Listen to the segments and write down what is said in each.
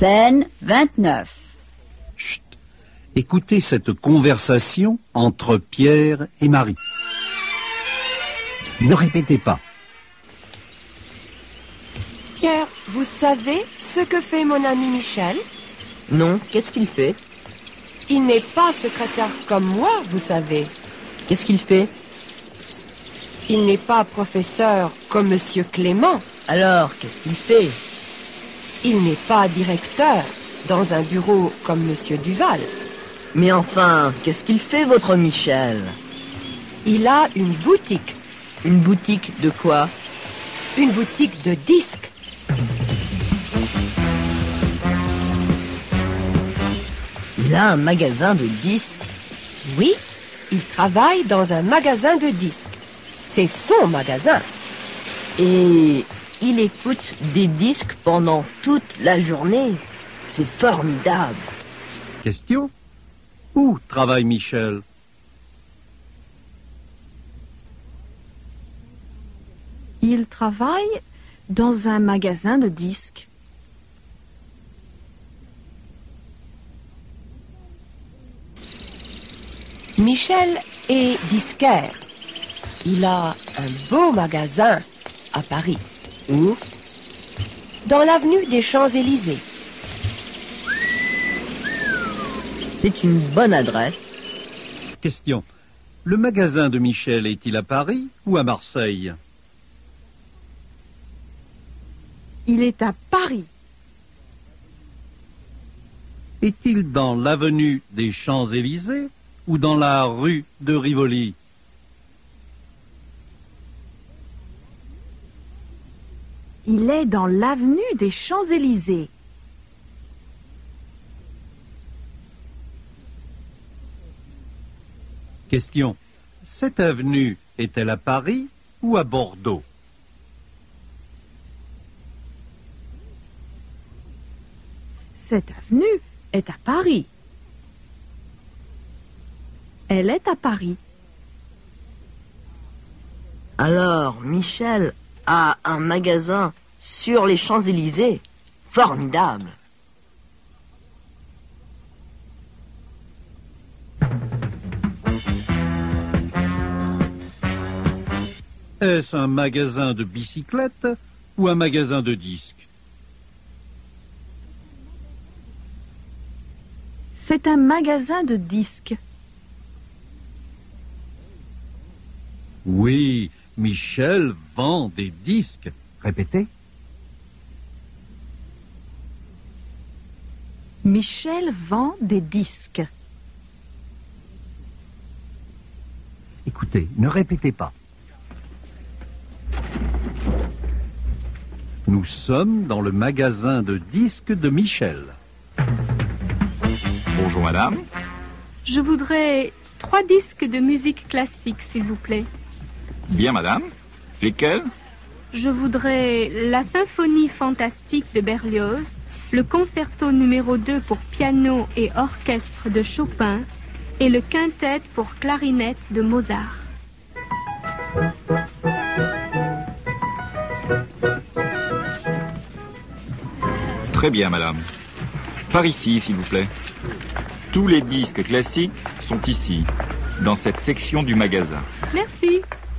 Scène 29. Chut. Écoutez cette conversation entre Pierre et Marie. Ne répétez pas. Pierre, vous savez ce que fait mon ami Michel? Non, qu'est-ce qu'il fait? Il n'est pas secrétaire comme moi, vous savez. Qu'est-ce qu'il fait? Il n'est pas professeur comme Monsieur Clément. Alors, qu'est-ce qu'il fait? Il n'est pas directeur dans un bureau comme Monsieur Duval. Mais enfin, qu'est-ce qu'il fait, votre Michel? Il a une boutique. Une boutique de quoi? Une boutique de disques. Il a un magasin de disques? Oui, il travaille dans un magasin de disques. C'est son magasin. Et il écoute des disques pendant toute la journée. C'est formidable. Question? Où travaille Michel? Il travaille dans un magasin de disques. Michel est disquaire. Il a un beau magasin à Paris. Où? Dans l'avenue des Champs-Élysées. C'est une bonne adresse. Question. Le magasin de Michel est-il à Paris ou à Marseille? Il est à Paris. Est-il dans l'avenue des Champs-Élysées ou dans la rue de Rivoli? Il est dans l'avenue des Champs-Élysées. Question. Cette avenue est-elle à Paris ou à Bordeaux? Cette avenue est à Paris. Elle est à Paris. Alors, Michel a un magasin sur les Champs-Élysées. Formidable. Est-ce un magasin de bicyclettes ou un magasin de disques? C'est un magasin de disques. Oui, Michel vend des disques. Répétez. Michel vend des disques. Écoutez, ne répétez pas. Nous sommes dans le magasin de disques de Michel. Bonjour madame. Je voudrais 3 disques de musique classique, s'il vous plaît. Bien madame. Lesquels? Je voudrais la symphonie fantastique de Berlioz, le concerto numéro 2 pour piano et orchestre de Chopin et le quintet pour clarinette de Mozart. Très bien madame. Par ici, s'il vous plaît. Tous les disques classiques sont ici, dans cette section du magasin. Merci.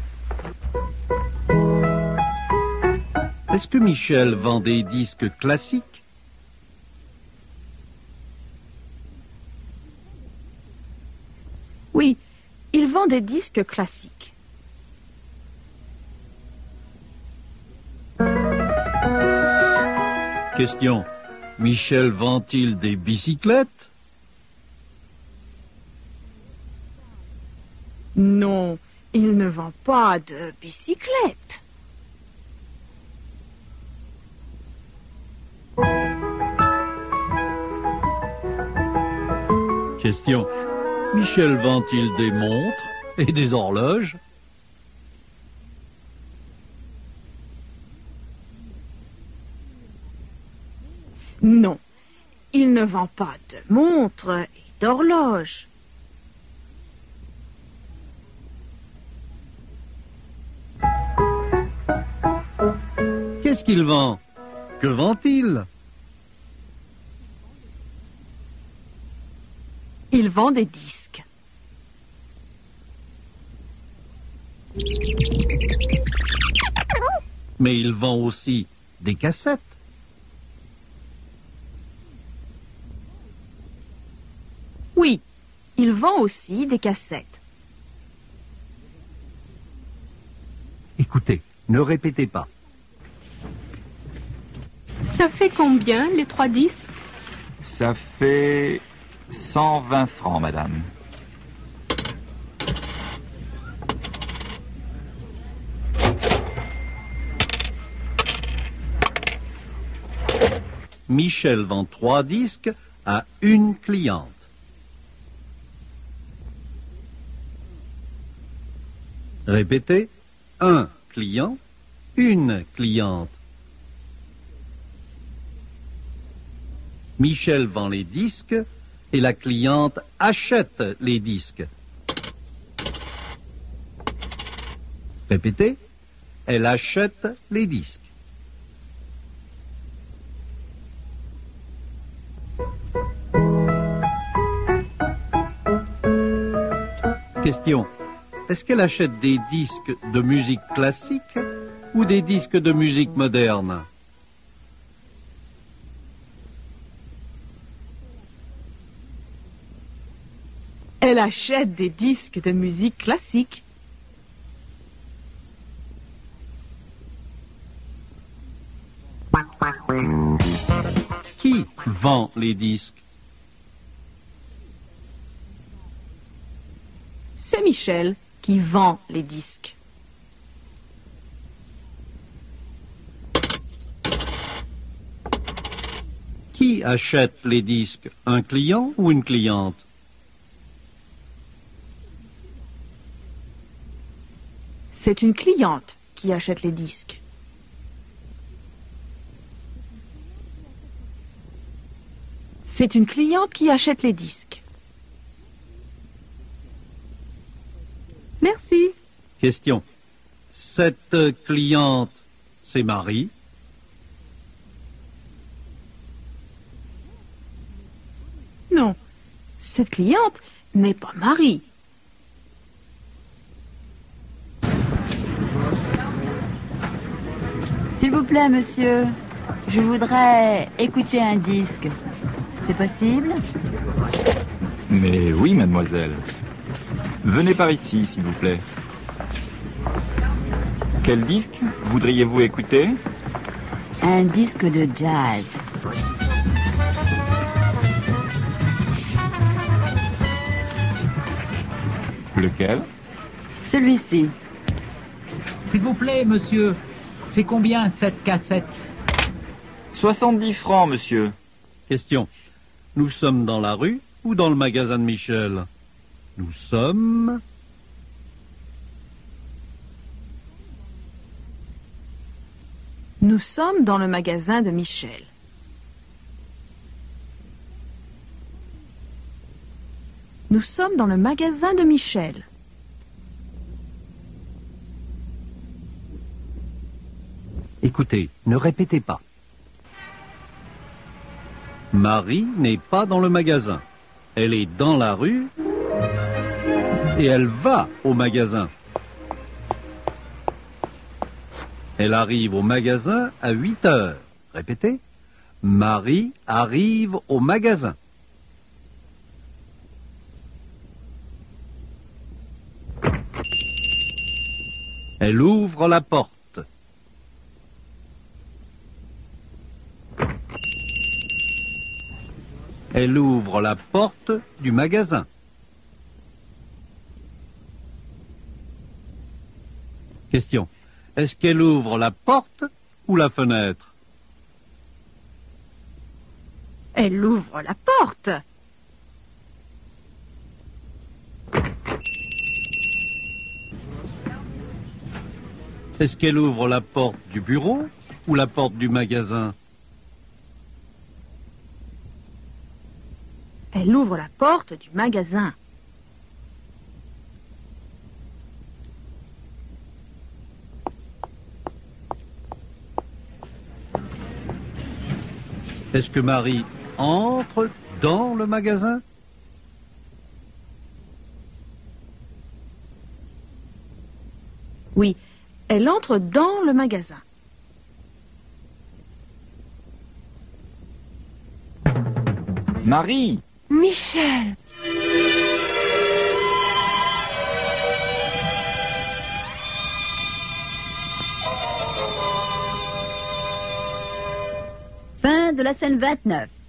Est-ce que Michel vend des disques classiques? Oui, il vend des disques classiques. Question. Michel vend-il des bicyclettes? Non, il ne vend pas de bicyclettes. Question. Michel vend-il des montres et des horloges? Non, il ne vend pas de montres et d'horloges. Qu'est-ce qu'il vend? Que vend-il? Il vend des disques. Mais il vend aussi des cassettes. Oui, il vend aussi des cassettes. Écoutez, ne répétez pas. Ça fait combien, les 3 disques? Ça fait 120 francs, madame. Michel vend 3 disques à une cliente. Répétez, un client, une cliente. Michel vend les disques et la cliente achète les disques. Répétez, elle achète les disques. Question. Est-ce qu'elle achète des disques de musique classique ou des disques de musique moderne? Elle achète des disques de musique classique. Qui vend les disques? C'est Michel qui vend les disques. Qui achète les disques? Un client ou une cliente? C'est une cliente qui achète les disques. C'est une cliente qui achète les disques. Merci. Question. Cette cliente, c'est Marie. Non, cette cliente n'est pas Marie. S'il vous plaît, monsieur, je voudrais écouter un disque. C'est possible? Mais oui, mademoiselle. Venez par ici, s'il vous plaît. Quel disque voudriez-vous écouter? Un disque de jazz. Lequel? Celui-ci. S'il vous plaît, monsieur, c'est combien cette cassette? 70 francs, monsieur. Question. Nous sommes dans la rue ou dans le magasin de Michel? Nous sommes... Nous sommes dans le magasin de Michel. Nous sommes dans le magasin de Michel. Écoutez, ne répétez pas. Marie n'est pas dans le magasin. Elle est dans la rue et elle va au magasin. Elle arrive au magasin à 8 heures. Répétez. Marie arrive au magasin. Elle ouvre la porte. Elle ouvre la porte du magasin. Question. Est-ce qu'elle ouvre la porte ou la fenêtre? Elle ouvre la porte. Est-ce qu'elle ouvre la porte du bureau ou la porte du magasin? Elle ouvre la porte du magasin. Est-ce que Marie entre dans le magasin? Oui, elle entre dans le magasin. Marie! Michel! Fin de la scène 29.